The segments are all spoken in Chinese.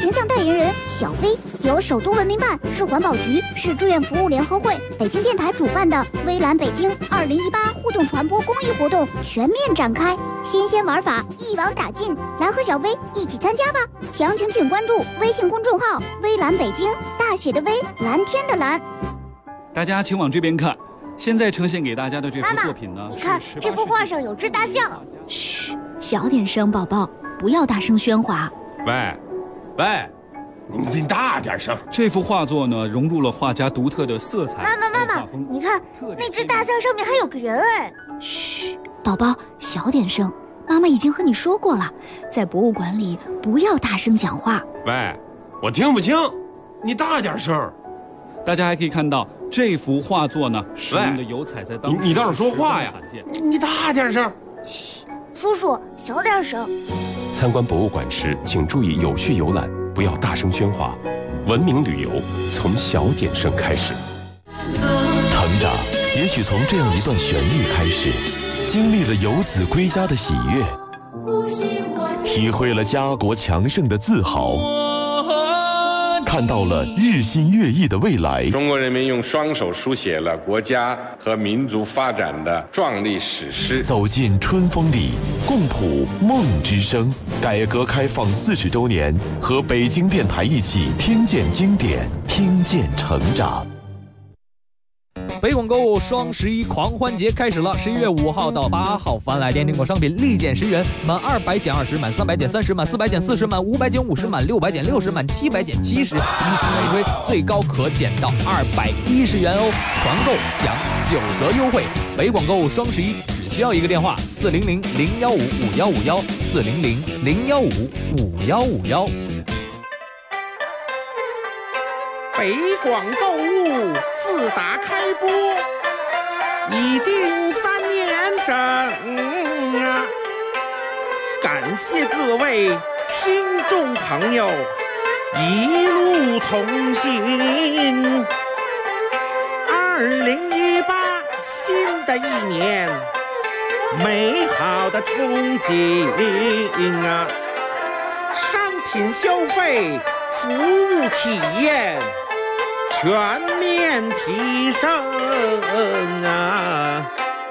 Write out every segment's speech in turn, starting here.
形象代言人小飞，由首都文明办、市环保局、市志愿服务联合会、北京电台主办的微蓝北京2018互动传播公益活动全面展开，新鲜玩法一网打尽，来和小飞一起参加吧！详情请关注微信公众号“微蓝北京”，大写的微，蓝天的蓝。 大家请往这边看，现在呈现给大家的这幅作品呢， 你看这幅画上有只大象。 嘘，小点声，宝宝，不要大声喧哗。 喂，你大点声！ 这幅画作呢，融入了画家独特的色彩。 妈妈，你看那只大象上面还有个人哎！ 嘘，宝宝，小点声。妈妈已经和你说过了，在博物馆里不要大声讲话。 喂，我听不清，你大点声。 大家还可以看到这幅画作呢，使用的油彩在当时你倒是说话呀！你大点声。 嘘，叔叔小点声。 参观博物馆时，请注意有序游览，不要大声喧哗。文明旅游从小点声开始。成长也许从这样一段旋律开始，经历了游子归家的喜悦，体会了家国强盛的自豪，看到了日新月异的未来。 中国人民用双手书写了国家和民族发展的壮丽史诗。 走进春风里，共谱梦之声。改革开放40周年，和北京电台一起听见经典，听见成长。 北广购物双11狂欢节开始了，11月5号到8号，凡来电订购商品立减10元，满200减20，满300减30，满400减40，满500减50，满600减60，满700减70，以此类推，最高可减到210元哦！团购享9折优惠。北广购物双11只需要一个电话：400-015-5151，400-015-5151。 北广购物自打开播已经3年整啊！感谢各位听众朋友一路同行。2018新的一年，美好的憧憬啊！商品消费、服务体验全面提升啊！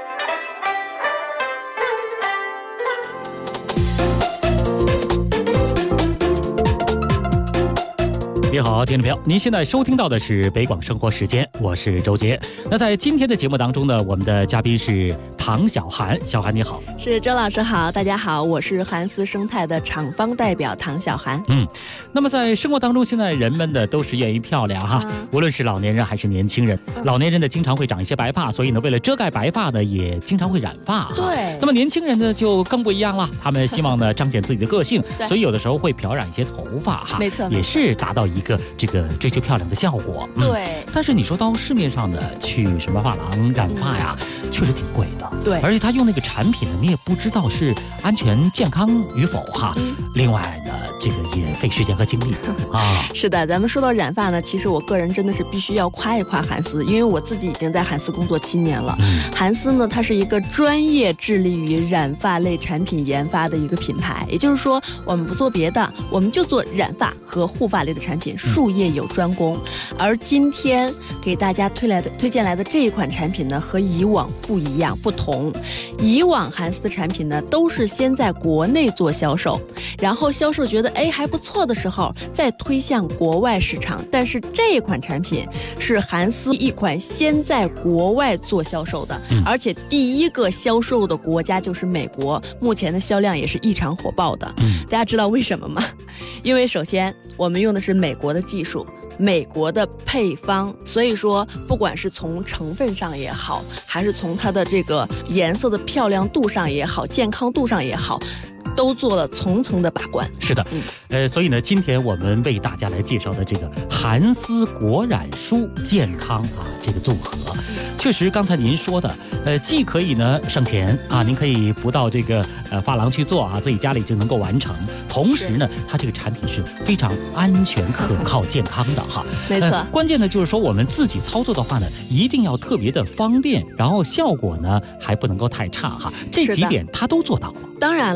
你好，听众朋友，您现在收听到的是北广生活时间，我是周杰。那在今天的节目当中呢，我们的嘉宾是唐小涵。小涵你好。 是周老师好，大家好，我是韩丝生态的厂方代表唐小涵。 那么在生活当中，现在人们呢都是愿意漂亮哈，无论是老年人还是年轻人。老年人呢经常会长一些白发，所以呢为了遮盖白发呢，也经常会染发哈。 对。 那么年轻人呢就更不一样了，他们希望呢彰显自己的个性，所以有的时候会漂染一些头发哈， 没错， 也是达到一个这个追求漂亮的效果。 对。 但是你说到市面上的去什么发廊染发呀，确实挺贵的。 对。 而且他用那个产品呢，你也不知道是安全健康与否哈。另外呢，这个也费时间和精力啊。 是的，咱们说到染发呢，其实我个人真的是必须要夸一夸韩丝，因为我自己已经在韩丝工作7年了。韩丝呢，它是一个专业致力于染发类产品研发的一个品牌，也就是说，我们不做别的，我们就做染发和护发类的产品，术业有专攻。而今天给大家推荐来的这一款产品呢，和以往不一样，不同。以往韩丝的产品呢，都是先在国内做销售，然后销售觉得还不错的时候，再推向国外市场。但是这款产品是韩丝一款先在国外做销售的，而且第一个销售的国家就是美国，目前的销量也是异常火爆的。大家知道为什么吗？因为首先我们用的是美国的技术，美国的配方，所以说不管是从成分上也好，还是从它的这个颜色的漂亮度上也好，健康度上也好，都做了层层的把关。 是的，所以呢，今天我们为大家来介绍的这个韩丝果染舒健康这个组合，确实刚才您说的，既可以呢省钱您可以不到这个发廊去做自己家里就能够完成，同时呢，它这个产品是非常安全、可靠、健康的哈。 没错。 关键呢就是说我们自己操作的话呢，一定要特别的方便，然后效果呢还不能够太差哈。这几点它都做到了。 当然了，首先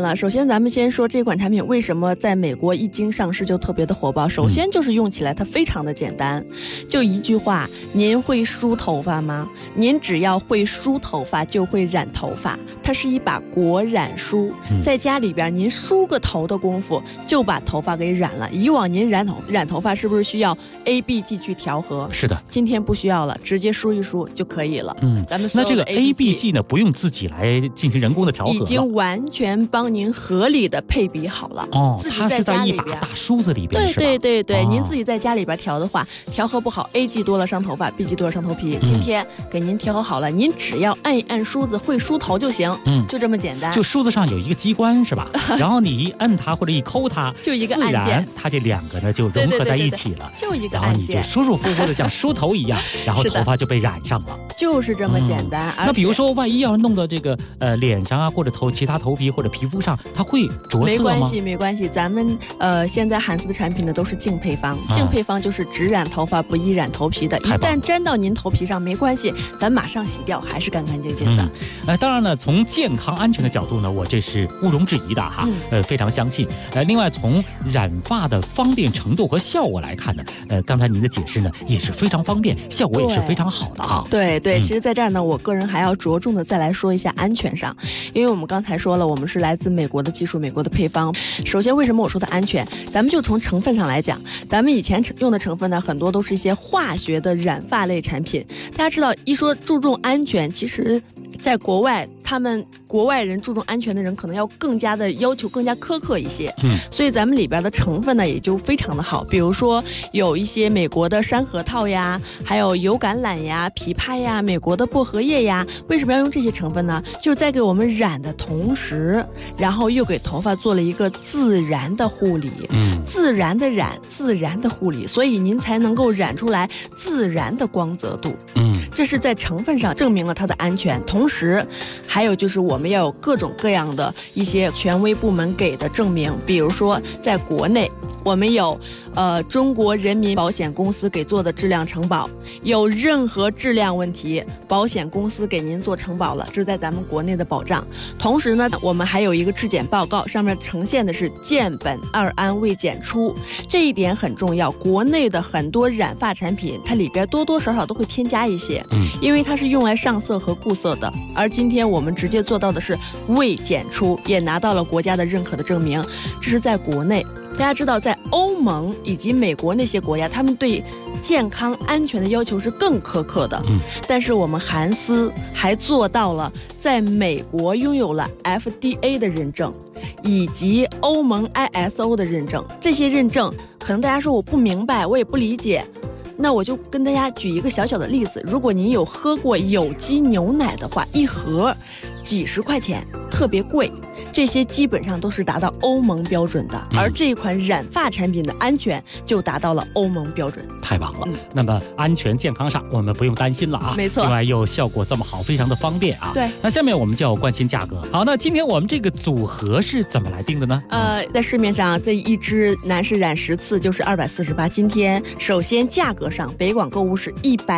咱们先说这款产品为什么在美国一经上市就特别的火爆。首先就是用起来它非常的简单，就一句话，您会梳头发吗？您只要会梳头发就会染头发，它是一把果染梳，在家里边您梳个头的功夫就把头发给染了。以往您染头发是不是需要 A、B 剂去调和？ 是的， 今天不需要了，直接梳一梳就可以了。咱们那这个 A、B 剂呢，不用自己来进行人工的调和了， 已经完全帮您合理的配比好了。 它是在一把大梳子里边，是吧？ 对，您自己在家里边调的话，调和不好 ，A 剂多了伤头发，B 剂多了伤头皮。今天给您调和好了，您只要按一按梳子，会梳头就行。就这么简单。 就梳子上有一个机关是吧？然后你一摁它或者一抠它， 就一个按键， 自然它这两个呢就融合在一起了。 就一个按键， 然后你就舒舒服服的像梳头一样，然后头发就被染上了。 就是这么简单。 那比如说，万一要是弄到这个脸上啊，或者其他头皮或者皮肤上，它会着色吗？ 没关系。咱们现在韩丝的产品呢都是净配方，净配方就是只染头发不易染头皮的。一旦沾到您头皮上没关系，咱马上洗掉，还是干干净净的。 当然呢，从健康安全的角度呢，我这是毋庸置疑的哈，非常相信。另外从染发的方便程度和效果来看呢，刚才您的解释呢也是非常方便，效果也是非常好的啊。 对，其实在这儿呢，我个人还要着重的再来说一下安全上，因为我们刚才说了，我们是来自美国的技术，美国的配方。首先，为什么我说的安全？咱们就从成分上来讲，咱们以前用的成分呢，很多都是一些化学的染发类产品。大家知道，一说注重安全，其实在国外，国外人注重安全的人可能要更加的要求更加苛刻一些。所以咱们里边的成分呢也就非常的好，比如说有一些美国的山核桃呀，还有油橄榄呀、枇杷呀、美国的薄荷叶呀。为什么要用这些成分呢？就是在给我们染的同时，然后又给头发做了一个自然的护理。自然的染，自然的护理，所以您才能够染出来自然的光泽度。这是在成分上证明了它的安全，同时还有就是我们要有各种各样的一些权威部门给的证明，比如说在国内我们有中国人民保险公司给做的质量承保，有任何质量问题，保险公司给您做承保了，这是在咱们国内的保障。同时呢，我们还有一个质检报告，上面呈现的是键苯2胺未检出，这一点很重要。国内的很多染发产品，它里边多多少少都会添加一些，因为它是用来上色和固色的，而今天我们直接做到的是未检出，也拿到了国家的认可的证明，这是在国内。大家知道，在欧盟以及美国那些国家，他们对健康安全的要求是更苛刻的。但是我们韩丝还做到了在美国拥有了 FDA 的认证，以及欧盟 ISO 的认证。这些认证可能大家说我不明白，我也不理解，那我就跟大家举一个小小的例子。如果您有喝过有机牛奶的话，一盒几十块钱，特别贵，这些基本上都是达到欧盟标准的，而这一款染发产品的安全就达到了欧盟标准。 太棒了。那么安全健康上我们不用担心了啊。 没错。 另外又效果这么好，非常的方便啊。 对。 那下面我们就要关心价格。好，那今天我们这个组合是怎么来定的呢？ 在市面上这一支男士染10次就是248。今天首先价格上，北广购物是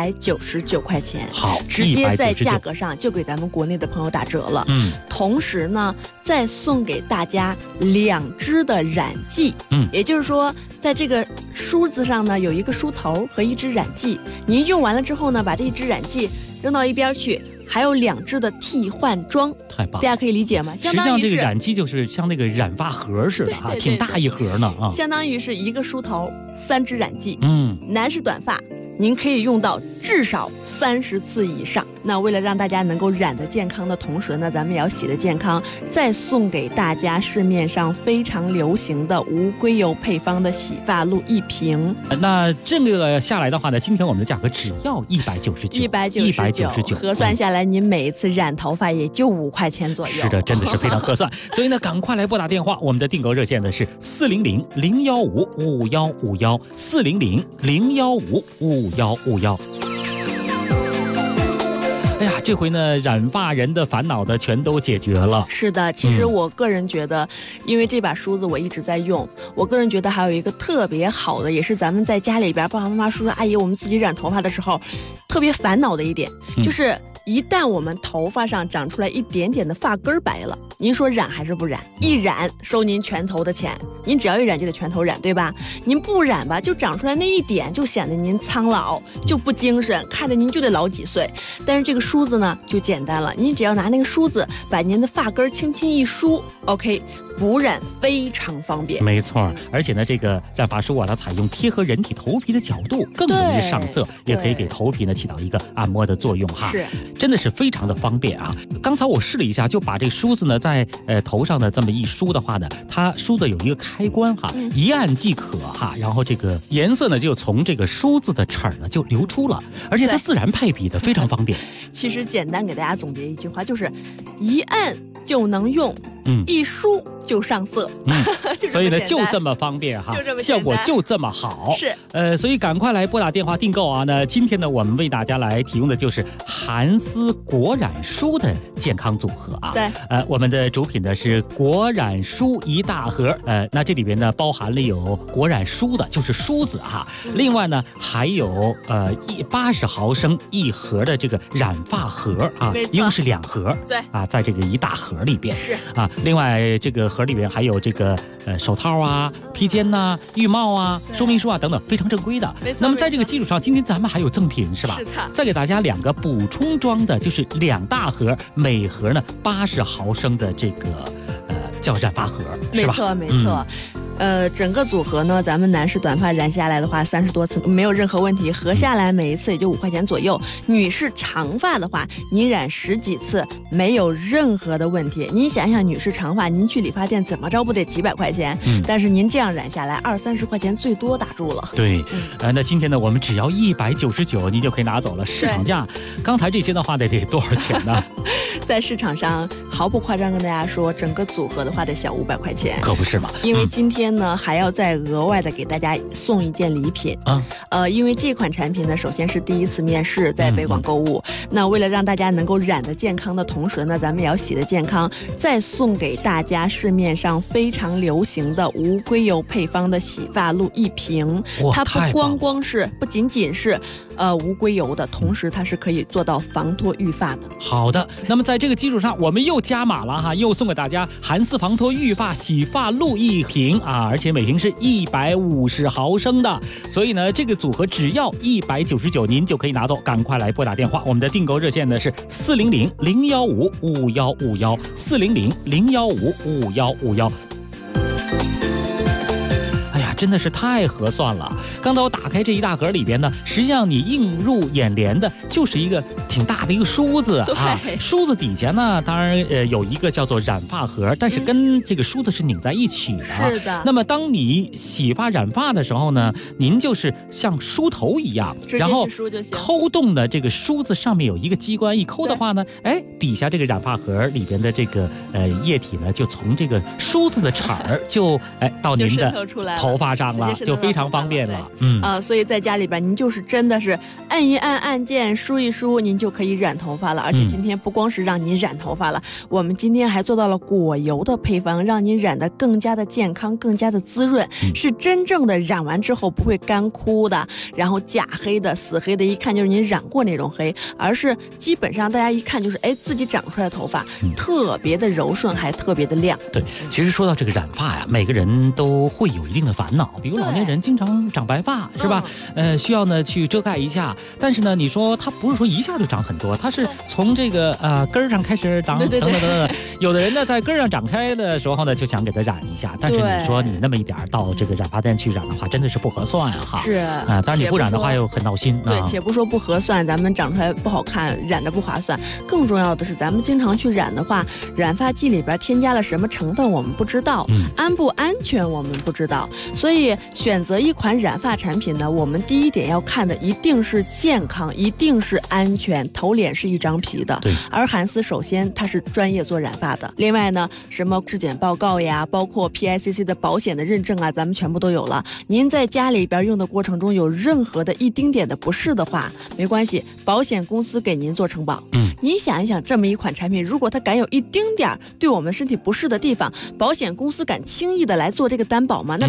199块钱。 好， 直接在价格上就给咱们国内的朋友打折了。同时呢，再送给大家2支的染剂。也就是说，在这个梳子上呢有一个梳头和1支染剂，您用完了之后呢，把这1支染剂扔到一边去，还有2支的替换装。 太棒了， 大家可以理解吗？ 实际上这个染剂就是像那个染发盒似的啊，挺大一盒呢啊。 相当于是1个梳头，3支染剂。男士短发您可以用到至少30次以上。那为了让大家能够染得健康的同时呢，咱们也要洗得健康，再送给大家市面上非常流行的无硅油配方的洗发露1瓶。 那这个下来的话呢，今天我们的价格只要199， 核算下来，您每一次染头发也就5块钱左右。 是的，真的是非常合算。所以呢，赶快来拨打电话，我们的订购热线呢是400-015-5151，400-015-5151。哎呀，这回呢，染发人的烦恼的全都解决了。 是的，其实我个人觉得，因为这把梳子我一直在用，我个人觉得还有一个特别好的，也是咱们在家里边爸爸妈妈、叔叔阿姨我们自己染头发的时候特别烦恼的一点，就是一旦我们头发上长出来一点点的发根白了，您说染还是不染？一染收您全头的钱，您只要一染就得全头染，对吧？您不染吧，就长出来那一点，就显得您苍老，就不精神，看着您就得老几岁。但是这个梳子呢就简单了，您只要拿那个梳子把您的发根轻轻一梳 ，OK， 补染非常方便。 没错，而且呢，这个染发梳啊，它采用贴合人体头皮的角度，更容易上色，也可以给头皮呢起到一个按摩的作用哈。 是， 真的是非常的方便啊！刚才我试了一下，就把这个梳子呢在头上的这么一梳的话呢，它梳子有一个开关哈，一按即可哈，然后这个颜色呢就从这个梳子的齿呢就流出了，而且它自然派比的非常方便。 其实简单给大家总结一句话，就是一按就能用，一梳就上色， 所以呢就这么方便哈，效果就这么好。 是， 所以赶快来拨打电话订购啊！那今天呢，我们为大家来提供的就是韩丝果染梳的健康组合啊。 对， 我们的主品呢是果染梳一大盒，那这里边呢包含了有果染梳的，就是梳子哈，另外呢还有80毫升一盒的这个染发盒啊，一共是2盒， 对啊， 在这个一大盒里边是啊，另外这个盒里边还有这个手套啊、披肩呐、浴帽啊、说明书啊等等，非常正规的。那么在这个基础上，今天咱们还有赠品是吧？ 是的。 再给大家2个补充装的，就是2大盒，每盒呢80毫升的这个叫染发盒，是吧？ 没错，没错。整个组合呢，咱们男士短发染下来的话，30多次没有任何问题，合下来每一次也就5块钱左右。女士长发的话，你染10几次没有任何的问题。您想想，女士长发，您去理发店怎么着不得几百块钱？但是您这样染下来20-30块钱最多打住了。 对，那今天呢，我们只要199，您就可以拿走了。市场价，刚才这些的话得多少钱呢？ 在市场上毫不夸张跟大家说，整个组合的话得小500块钱， 可不是嘛？ 因为今天呢还要再额外的给大家送一件礼品啊。因为这款产品呢，首先是第一次面世在北广购物，那为了让大家能够染得健康的同时呢，咱们也要洗得健康，再送给大家市面上非常流行的无硅油配方的洗发露1瓶。它不仅仅是无硅油的，同时它是可以做到防脱育发的。 好的，那么在这个基础上，我们又加码了哈，又送给大家韩丝防脱育发洗发露1瓶啊，而且每瓶是150毫升的，所以呢，这个组合只要199，您就可以拿走，赶快来拨打电话，我们的订购热线呢是400-015-5151，400-015-5151。真的是太合算了！刚才我打开这一大盒里边呢，实际上你映入眼帘的就是一个挺大的一个梳子啊。梳子底下呢，当然有一个叫做染发盒，但是跟这个梳子是拧在一起的。 是的。 那么当你洗发染发的时候呢，您就是像梳头一样，然后抠动的这个梳子上面有一个机关，一抠的话呢，底下这个染发盒里边的这个液体呢，就从这个梳子的齿儿就到您的头发上了，就非常方便了。 所以在家里边，您就是真的是按一按按键，梳一梳，您就可以染头发了。而且今天不光是让您染头发了，我们今天还做到了果油的配方，让您染得更加的健康，更加的滋润，是真正的染完之后不会干枯的，然后假黑的、死黑的，一看就是您染过那种黑，而是基本上大家一看就是自己长出来的头发特别的柔顺，还特别的亮。 对，其实说到这个染发呀，每个人都会有一定的烦恼，比如老年人经常长白发，是吧？需要呢去遮盖一下，但是呢，你说它不是说一下就长很多，它是从这个根儿上开始长，等等。有的人呢在根儿上长开的时候呢，就想给它染一下，但是你说你那么一点到这个染发店去染的话，真的是不合算哈。 是当然你不染的话又很闹心。 对，且不说不合算，咱们长出来不好看，染着不划算。更重要的是，咱们经常去染的话，染发剂里边添加了什么成分我们不知道，安不安全我们不知道。所以选择一款染发产品呢，我们第一点要看的一定是健康，一定是安全。头脸是一张皮的， 对。 而韩丝首先它是专业做染发的，另外呢，什么质检报告呀，包括 PICC 的保险的认证啊，咱们全部都有了。您在家里边用的过程中有任何的一丁点的不适的话，没关系，保险公司给您做承保。您想一想，这么一款产品，如果它敢有一丁点对我们身体不适的地方，保险公司敢轻易的来做这个担保吗？那赔1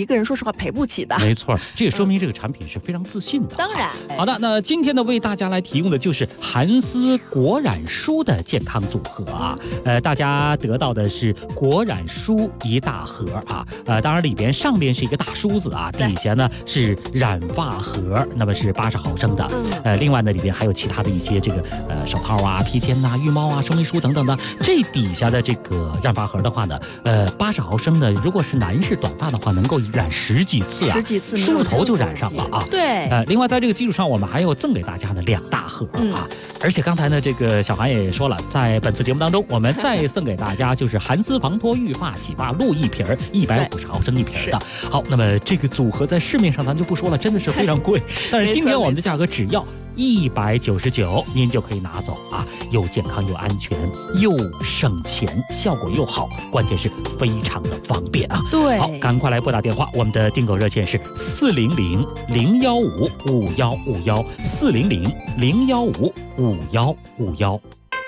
个人说实话赔不起的。 没错，这也说明这个产品是非常自信的。 当然， 好的，那今天呢，为大家来提供的就是韩丝果染舒的健康组合啊。大家得到的是果染舒一大盒啊。当然里边上边是一个大梳子啊，底下呢是染发盒，那么是80毫升的。另外呢，里边还有其他的一些这个手套啊、披肩呐、浴帽啊、生理梳等等的。这底下的这个染发盒的话呢，80毫升的，如果是男士短发的话，能够染10几次啊，10几次梳头就染上了啊。 对。 另外在这个基础上，我们还有赠给大家的2大盒啊。而且刚才呢，这个小韩也说了，在本次节目当中，我们再送给大家就是韩丝防脱浴发洗发露1瓶，150毫升1瓶的。好，那么这个组合在市面上咱就不说了，真的是非常贵。但是今天我们的价格只要199，您就可以拿走啊，又健康又安全又省钱，效果又好，关键是非常的方便啊。 对， 好，赶快来拨打电话，我们的订购热线是400-015-5151，400-015-5151。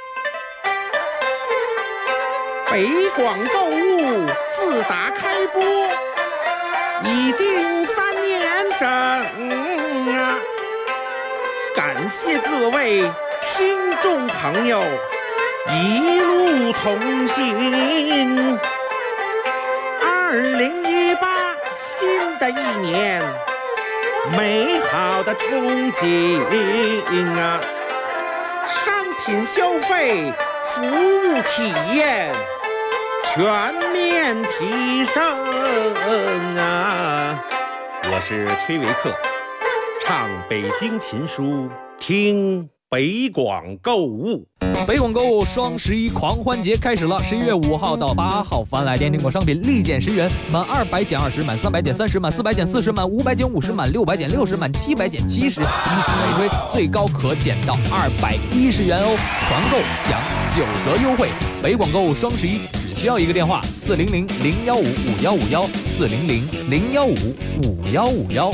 北广购物自打开播已经3年整啊！感谢各位听众朋友一路同行。2018新的一年，美好的憧憬啊！商品消费、服务体验全面提升啊！我是崔维克，唱北京琴书，听北广购物。 北广购物双11狂欢节开始了，11月5号到8号，凡来电订购商品立减10元，满200减20，满300减30，满400减40，满500减50，满600减60，满700减70，以此类推，最高可减到210元哦！团购享9折优惠。北广购物双11只需要一个电话：400-015-5151，400-015-5151。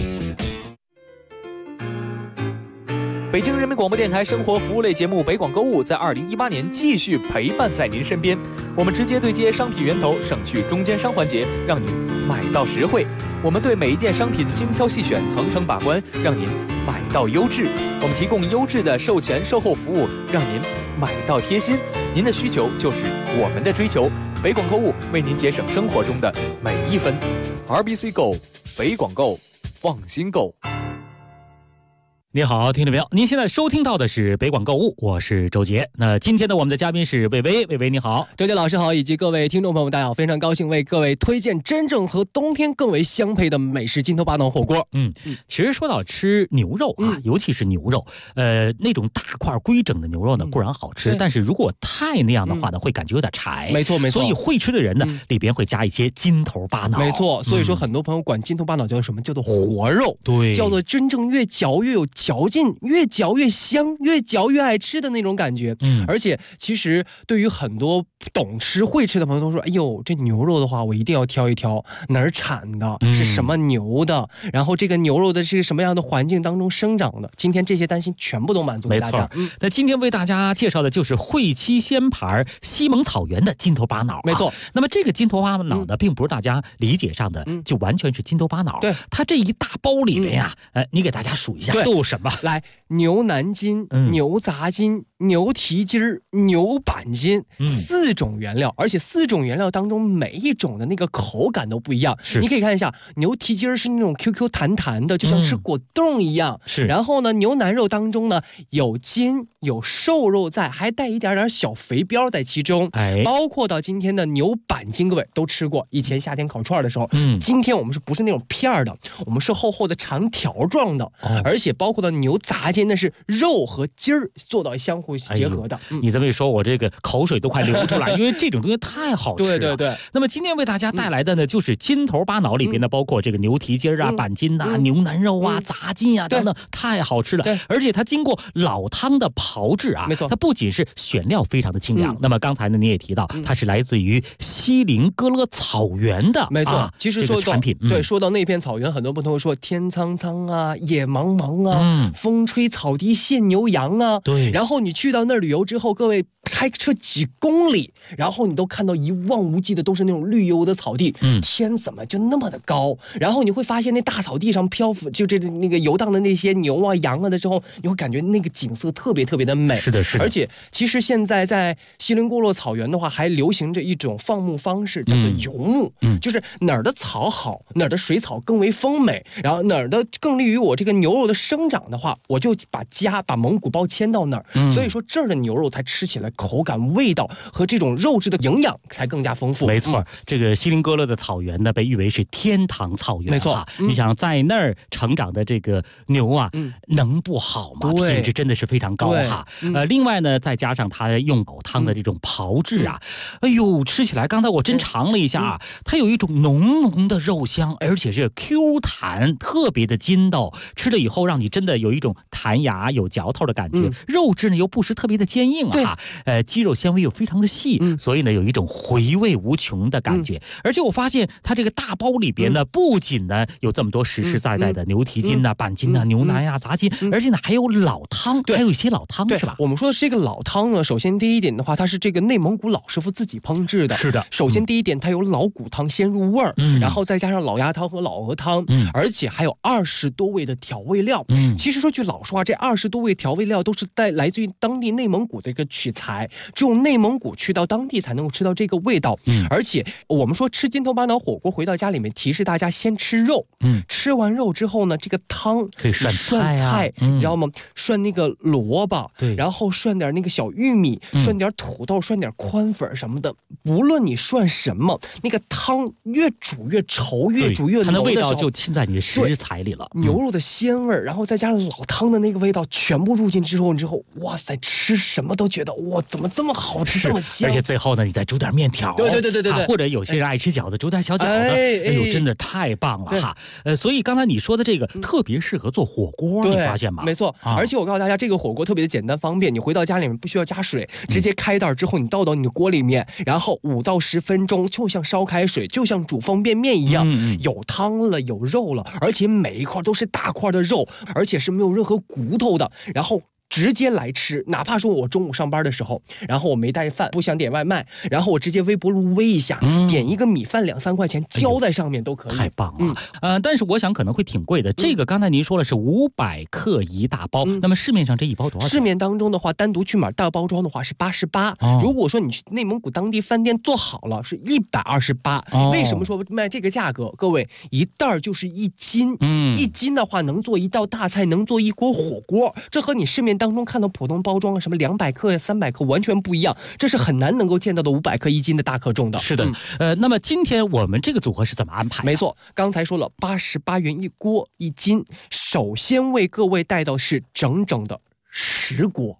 北京人民广播电台生活服务类节目《北广购物》在2018年继续陪伴在您身边。我们直接对接商品源头，省去中间商环节，让您买到实惠。我们对每一件商品精挑细选，层层把关，让您买到优质。我们提供优质的售前售后服务，让您买到贴心。您的需求就是我们的追求。北广购物为您节省生活中的每一分。RBC Go， 北广购，放心购。 你好，听众朋友，您现在收听到的是北广购物，我是周杰。那今天的我们的嘉宾是魏巍，魏巍你好。 周杰老师好，以及各位听众朋友们大家好，非常高兴为各位推荐真正和冬天更为相配的美式金头巴脑火锅。 其实说到吃牛肉啊，尤其是牛肉，那种大块规整的牛肉呢固然好吃，但是如果太那样的话呢，会感觉有点柴。 没错没错。 所以会吃的人呢，里边会加一些金头巴脑。 没错，所以说很多朋友管金头巴脑叫什么？叫做活肉。 对， 叫做真正越嚼越有嚼劲，越嚼越香，越嚼越爱吃的那种感觉。而且其实对于很多懂吃会吃的朋友都说，哎呦，这牛肉的话我一定要挑一挑哪儿产的，是什么牛的，然后这个牛肉的是什么样的环境当中生长的，今天这些担心全部都满足给大家。 那今天为大家介绍的就是汇七鲜牌西蒙草原的金头巴脑。 没错， 那么这个金头巴脑呢，并不是大家理解上的就完全是金头巴脑。 对， 它这一大包里面呀，你给大家数一下都有什么？ 来，牛腩筋、牛杂筋、牛蹄筋儿、牛板筋，4种原料，而且4种原料当中每一种的那个口感都不一样。你可以看一下，牛蹄筋儿是那种 QQ 弹弹的，就像吃果冻一样。然后呢，牛腩肉当中呢有筋有瘦肉在，还带一点点小肥膘在其中。包括到今天的牛板筋，各位都吃过，以前夏天烤串的时候。今天我们不是那种片的，我们是厚厚的长条状的，而且包括到牛杂筋，那是肉和筋儿做到相互结合的。 你这么一说，我这个口水都快流出来，因为这种东西太好吃了。 对对对。 那么今天为大家带来的呢，就是金头巴脑里边呢，包括这个牛蹄筋啊、板筋啊、牛腩肉啊、杂筋啊等等，太好吃了。而且它经过老汤的炮制啊， 没错， 它不仅是选料非常的清凉，那么刚才呢你也提到，它是来自于锡林哥勒草原的， 没错。其实说到产品， 对，说到那片草原，很多朋友会说天苍苍啊，野茫茫啊，风吹草低见牛羊啊。 对。 然后你去到那儿旅游之后，各位开车几公里，然后你都看到一望无际的都是那种绿油的草地，天怎么就那么的高？然后你会发现那大草地上漂浮就那个游荡的那些牛啊羊啊的时候，你会感觉那个景色特别特别的美。 是的，是的。 而且其实现在在锡林郭勒草原的话，还流行着一种放牧方式，叫做游牧，就是哪儿的草好，哪儿的水草更为丰美，然后哪儿的更利于我这个牛肉的生长的话，我就把蒙古包迁到那儿。所以说这儿的牛肉才吃起来口感、味道和这种肉质的营养才更加丰富。 没错，这个锡林郭勒的草原呢，被誉为是天堂草原。 没错， 你想在那儿成长的这个牛啊，能不好吗？品质真的是非常高哈。另外呢，再加上它用老汤的这种炮制啊，哎呦，吃起来刚才我真尝了一下啊，它有一种浓浓的肉香，而且是 Q 弹，特别的筋道，吃了以后让你真的有一种弹牙有嚼头的感觉，肉质呢又不是特别的坚硬啊，肌肉纤维又非常的细，所以呢有一种回味无穷的感觉。而且我发现它这个大包里边呢，不仅呢有这么多实实在在的牛蹄筋啊、板筋啊、牛腩啊、杂筋，而且呢还有老汤，还有一些老汤是吧？ 我们说的是这个老汤呢，首先第一点的话，它是这个内蒙古老师傅自己烹制的。 是的， 首先第一点，它有老骨汤先入味儿，然后再加上老鸭汤和老鹅汤，而且还有20多味的调味料。其实说句老实话，这20多味调味料都是来自于当地内蒙古的一个取材，只有内蒙古去到当地才能够吃到这个味道。而且我们说吃筋头巴脑火锅，回到家里面提示大家先吃肉，吃完肉之后呢，这个汤可以涮菜， 你知道吗？涮那个萝卜，然后涮点那个小玉米，涮点土豆，涮点宽粉什么的。无论你涮什么，那个汤越煮越稠，越煮越浓的时候， 它的味道就浸在你的食材里了。 牛肉的鲜味，然后再加上老汤的那个味道，全部入进之后，哇塞，吃什么都觉得哇，怎么这么好吃，这么香！ 而且最后呢，你再煮点面条， 对， 或者有些人爱吃饺子，煮点小饺子，哎呦，真的太棒了哈！所以刚才你说的这个特别适合做火锅，你发现吗？ 没错，而且我告诉大家，这个火锅特别的简单方便，你回到家里面不需要加水，直接开袋之后，你倒到你的锅里面，然后5到10分钟，就像烧开水，就像煮方便面一样，有汤了，有肉了，而且每一块都是大块的肉，而且是没有任何骨头的，然后直接来吃。哪怕说我中午上班的时候，然后我没带饭，不想点外卖，然后我直接微波炉煨一下，点一个米饭2-3块钱浇在上面都可以。 太棒了。但是我想可能会挺贵的。这个刚才您说了是500克一大包，那么市面上这一包多少钱？ 市面当中的话，单独去买大包装的话是88，如果说你去内蒙古当地饭店做好了是128。为什么说卖这个价格？各位，一袋就是1斤，1斤的话能做一道大菜，能做一锅火锅，这和你市面当中看到普通包装什么200克、300克完全不一样，这是很难能够见到的500克1斤的大克重的。 是的，那么今天我们这个组合是怎么安排？ 没错，刚才说了88元一锅1斤，首先为各位带到是整整的10锅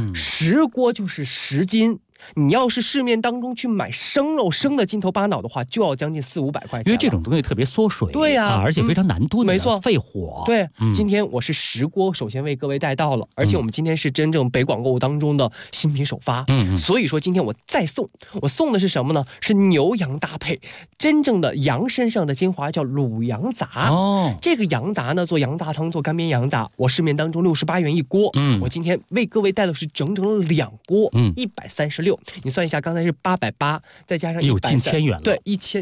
，10锅就是10斤。你要是市面当中去买生肉生的筋头巴脑的话，就要将近400-500块钱， 因为这种东西特别缩水， 对呀， 而且非常难炖， 没错， 费火。 对，今天我是10锅，首先为各位带到了，而且我们今天是真正北广购物当中的新品首发，所以说今天我再送，我送的是什么呢？是牛羊搭配，真正的羊身上的精华叫卤羊杂。这个羊杂呢，做羊杂汤，做干煸羊杂，我市面当中68元一锅，我今天为各位带的是整整2锅，136。你算一下，刚才是880，再加上130， 有近1000元了， 对，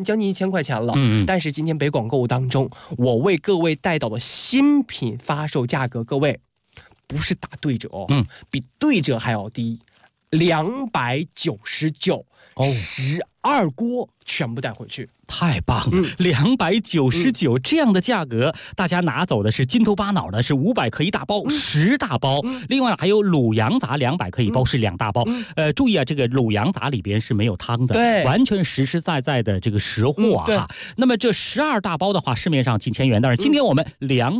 将近1000块钱了。但是今天北广购物当中，我为各位带到的新品发售价格，各位不是打对折比对折还要低，299，12锅全部带回去。 太棒了，299这样的价格，大家拿走的是筋头巴脑的是500克一大包，10大包，另外还有卤羊杂200克一包是2大包。注意啊，这个卤羊杂里边是没有汤的， 对， 完全实实在在的这个实货哈。那么这12大包的话，市面上近1000元，但是今天我们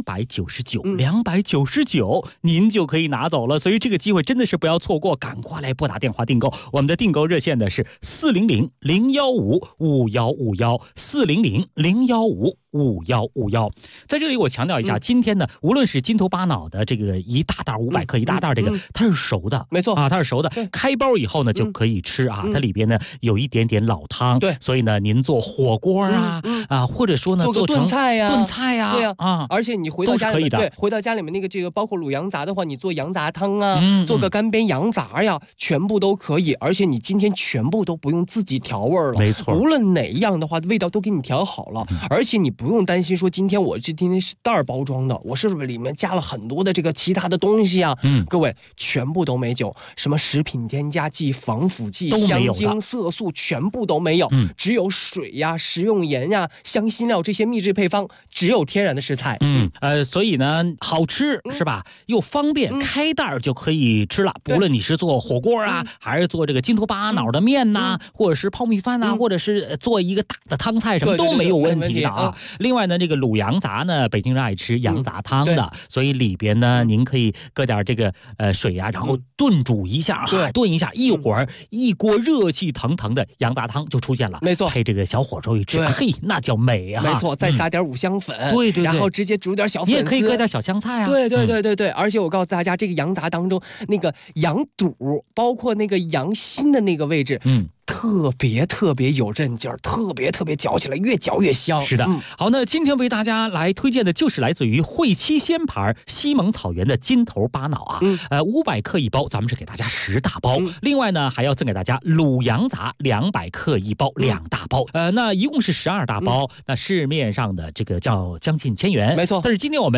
299，您就可以拿走了。所以这个机会真的是不要错过，赶快来拨打电话订购。我们的订购热线的是400-000 ，400-015400-0151，在这里我强调一下，今天呢，无论是金头巴脑的这个一大袋500克一大袋，这个它是熟的， 没错啊，它是熟的，开包以后呢就可以吃啊，它里边呢有一点点老汤，对，所以呢您做火锅啊，或者说呢做个炖菜呀，对呀啊， 而且你回到家里面，对，回到家里面那个这个包括卤羊杂的话，你做羊杂汤啊，做个干煸羊杂呀，全部都可以，而且你今天全部都不用自己调味了， 没错， 无论哪一样的话，味道都给你调好了，而且你不用担心说今天是袋包装的，我是不是里面加了很多的这个其他的东西啊？各位全部都没有，什么食品添加剂、防腐剂、香精、色素全部都没有，只有水呀、食用盐呀、香辛料这些秘制配方，只有天然的食材。 所以呢好吃是吧？又方便，开袋就可以吃了。不论你是做火锅啊，还是做这个金头巴脑的面呐，或者是泡米饭呐，或者是做一个大的汤菜，什么都没有问题的啊。另外呢，这个卤羊杂呢，北京人爱吃羊杂汤的，所以里边呢，您可以搁点这个水啊，然后炖煮一下，炖一下，一会儿一锅热气腾腾的羊杂汤就出现了， 没错， 配这个小火粥一吃，嘿，那叫美啊！ 没错，再撒点五香粉， 对， 然后直接煮点小粉丝， 你也可以搁点小香菜啊。 对，而且我告诉大家，这个羊杂当中那个羊肚，包括那个羊心的那个位置，特别有韧劲儿，特别嚼起来越嚼越香。 是的，好，那今天为大家来推荐的就是来自于汇七鲜牌西蒙草原的金头巴脑啊，500克一包，咱们是给大家10大包，另外呢还要赠给大家卤羊杂200克一包，2大包，那一共是12大包，那市面上的这个叫将近1000元， 没错， 但是今天我们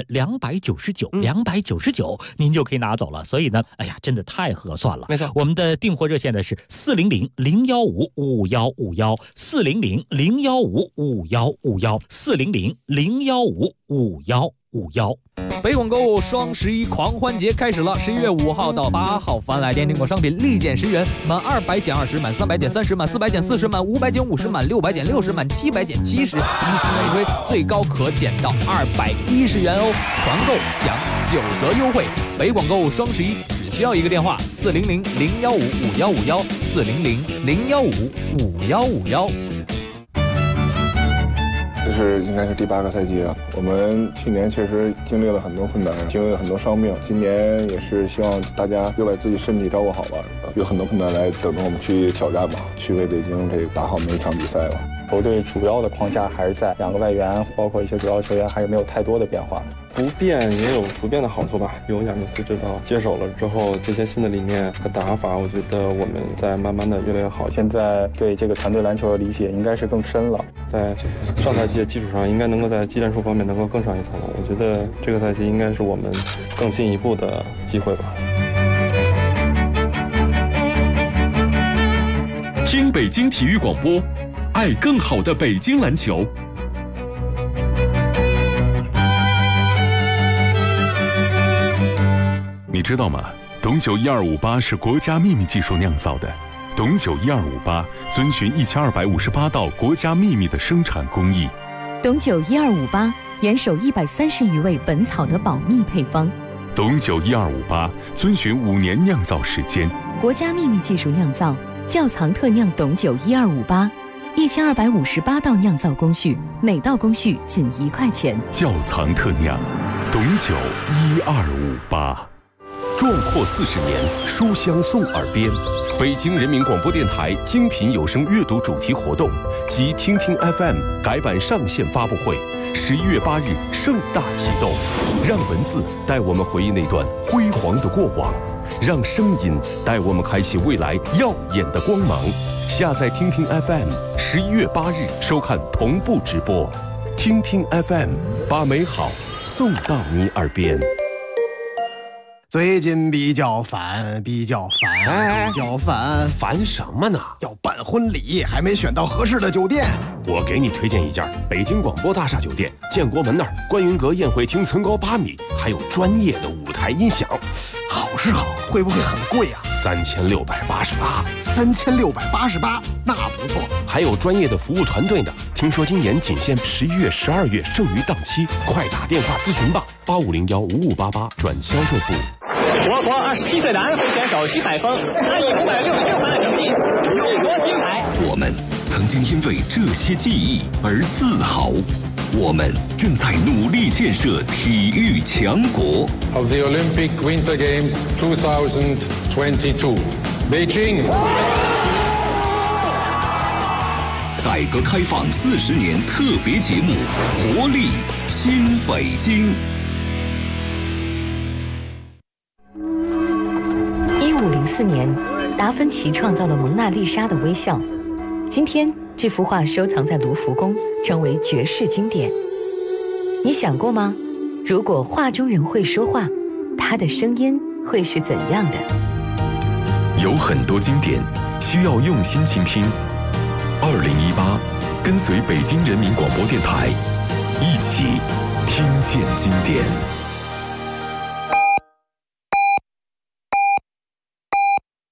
299，您就可以拿走了，所以呢，哎呀，真的太合算了， 没错， 我们的订货热线呢是400-0155-5151，400-0155-5151，400-0155-5151。 北广购物双11狂欢节开始了，11月5号到8号，凡来电订购商品立减10元，满200减20，满300减30，满400减40，满500减50，满600减60，满700减70，以此类推，最高可减到210元哦！团购享9折优惠。北广购物双11只需要一个电话：400-015-5151，400-015-5151。 这是应该是第8个赛季了。我们去年确实经历了很多困难，经历了很多伤病。今年也是希望大家又把自己身体照顾好吧，有很多困难来等着我们去挑战吧，去为北京这打好每一场比赛吧。 球队主要的框架还是在2个外援，包括一些主要球员还是没有太多的变化。 不变也有不变的好处吧。有亚尼斯指导接手了之后，这些新的理念和打法，我觉得我们在慢慢的越来越好。 现在对这个团队篮球的理解应该是更深了， 在上赛季的基础上，应该能够在技战术方面能够更上一层楼。我觉得这个赛季应该是我们更进一步的机会吧。 听北京体育广播，爱更好的北京篮球。你知道吗？董酒1258是国家秘密技术酿造的。董酒1258遵循1258道国家秘密的生产工艺。 董酒1258严守130余位本草的保密配方。 董酒1258遵循5年酿造时间。 国家秘密技术酿造，窖藏特酿董酒1258，1258道酿造工序，每道工序仅1块钱。 窖藏特酿，董酒1258。 壮阔40年，书香送耳边。北京人民广播电台精品有声阅读主题活动及听听 FM 改版上线发布会，11月8日盛大启动。让文字带我们回忆那段辉煌的过往，让声音带我们开启未来耀眼的光芒。下载听听 FM，11月8日收看同步直播。听听 FM， 把美好送到你耳边。 最近比较烦， 烦什么呢？ 要办婚礼，还没选到合适的酒店。 我给你推荐一家北京广播大厦酒店，建国门那儿观云阁宴会厅层高8米，还有专业的舞台音响。 好是好，会不会很贵啊 ？3688。 3688，那不错。 还有专业的服务团队呢。听说今年仅限11月、12月剩余档期，快打电话咨询吧，85015588转销售部。 我国27岁的安徽选手徐海峰，他以566分的成绩勇夺金牌。 我们曾经因为这些记忆而自豪，我们正在努力建设体育强国。 Of the Olympic Winter Games 2022, Beijing. 改革开放40年特别节目《活力新北京》。 1504年，达芬奇创造了蒙娜丽莎的微笑。今天，这幅画收藏在卢浮宫，成为绝世经典。你想过吗？如果画中人会说话，他的声音会是怎样的？ 有很多经典需要用心倾听。2018，跟随北京人民广播电台，一起听见经典。